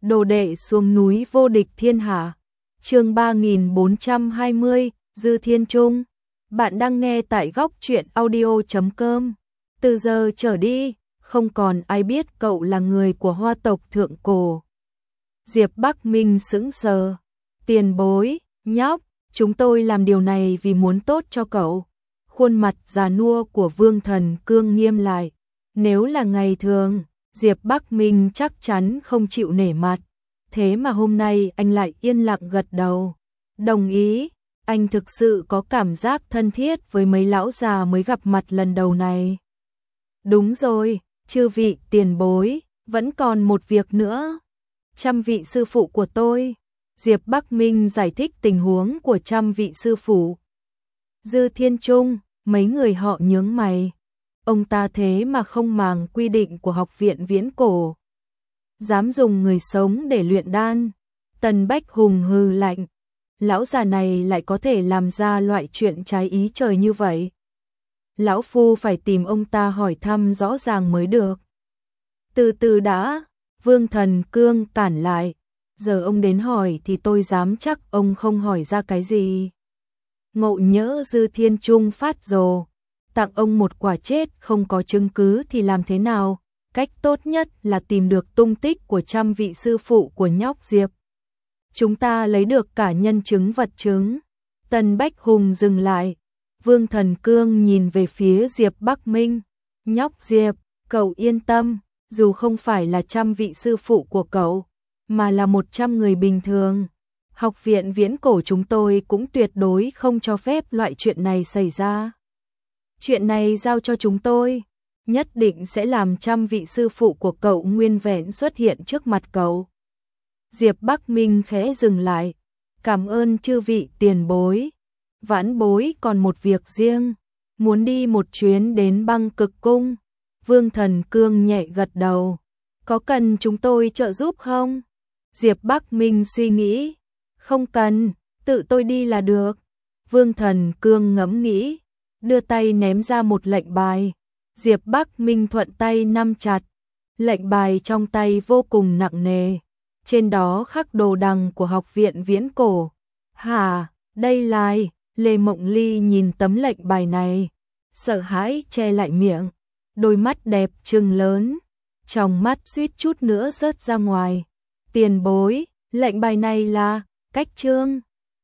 Đồ đệ xuống núi vô địch thiên hạ. Chương 3420, Dư Thiên Trung. Bạn đang nghe tại góc truyện audio.com. Từ giờ trở đi, không còn ai biết cậu là người của Hoa tộc thượng cổ. Diệp Bắc Minh sững sờ. Tiền bối, nhóc, chúng tôi làm điều này vì muốn tốt cho cậu. Khuôn mặt già nua của Vương Thần Cương nghiêm lại. Nếu là ngày thường, Diệp Bắc Minh chắc chắn không chịu nể mặt. Thế mà hôm nay anh lại yên lặng gật đầu. Đồng ý, anh thực sự có cảm giác thân thiết với mấy lão già mới gặp mặt lần đầu này. Đúng rồi, chư vị tiền bối, vẫn còn một việc nữa. 100 vị sư phụ của tôi. Diệp Bắc Minh giải thích tình huống của 100 vị sư phụ. Dư Thiên Trung, mấy người họ nhướng mày. Ông ta thế mà không màng quy định của học viện viễn cổ. Dám dùng người sống để luyện đan. Tần Bách Hùng hừ lạnh. Lão già này lại có thể làm ra loại chuyện trái ý trời như vậy. Lão Phu phải tìm ông ta hỏi thăm rõ ràng mới được. Từ từ đã, Vương Thần Cương cản lại. Giờ ông đến hỏi thì tôi dám chắc ông không hỏi ra cái gì. Ngộ nhỡ Dư Thiên Trung phát rồ. Tặng ông một quả chết không có chứng cứ thì làm thế nào? Cách tốt nhất là tìm được tung tích của 100 vị sư phụ của nhóc Diệp. Chúng ta lấy được cả nhân chứng vật chứng. Tần Bách Hùng dừng lại. Vương Thần Cương nhìn về phía Diệp Bắc Minh. Nhóc Diệp, cậu yên tâm, dù không phải là 100 vị sư phụ của cậu, mà là 100 người bình thường. Học viện viễn cổ chúng tôi cũng tuyệt đối không cho phép loại chuyện này xảy ra. Chuyện này giao cho chúng tôi, nhất định sẽ làm 100 vị sư phụ của cậu nguyên vẹn xuất hiện trước mặt cậu. Diệp Bắc Minh khẽ dừng lại. Cảm ơn chư vị tiền bối. Vãn bối còn một việc riêng, muốn đi một chuyến đến Băng Cực Cung. Vương Thần Cương nhẹ gật đầu. Có cần chúng tôi trợ giúp không? Diệp Bắc Minh suy nghĩ. Không cần, tự tôi đi là được. Vương Thần Cương ngẫm nghĩ, đưa tay ném ra một lệnh bài. Diệp Bắc Minh thuận tay nắm chặt. Lệnh bài trong tay vô cùng nặng nề. Trên đó khắc đồ đằng của học viện viễn cổ. Hả, đây là... Lê Mộng Ly nhìn tấm lệnh bài này, sợ hãi che lại miệng, đôi mắt đẹp trừng lớn, trong mắt suýt chút nữa rớt ra ngoài. Tiền bối, lệnh bài này là cách chương.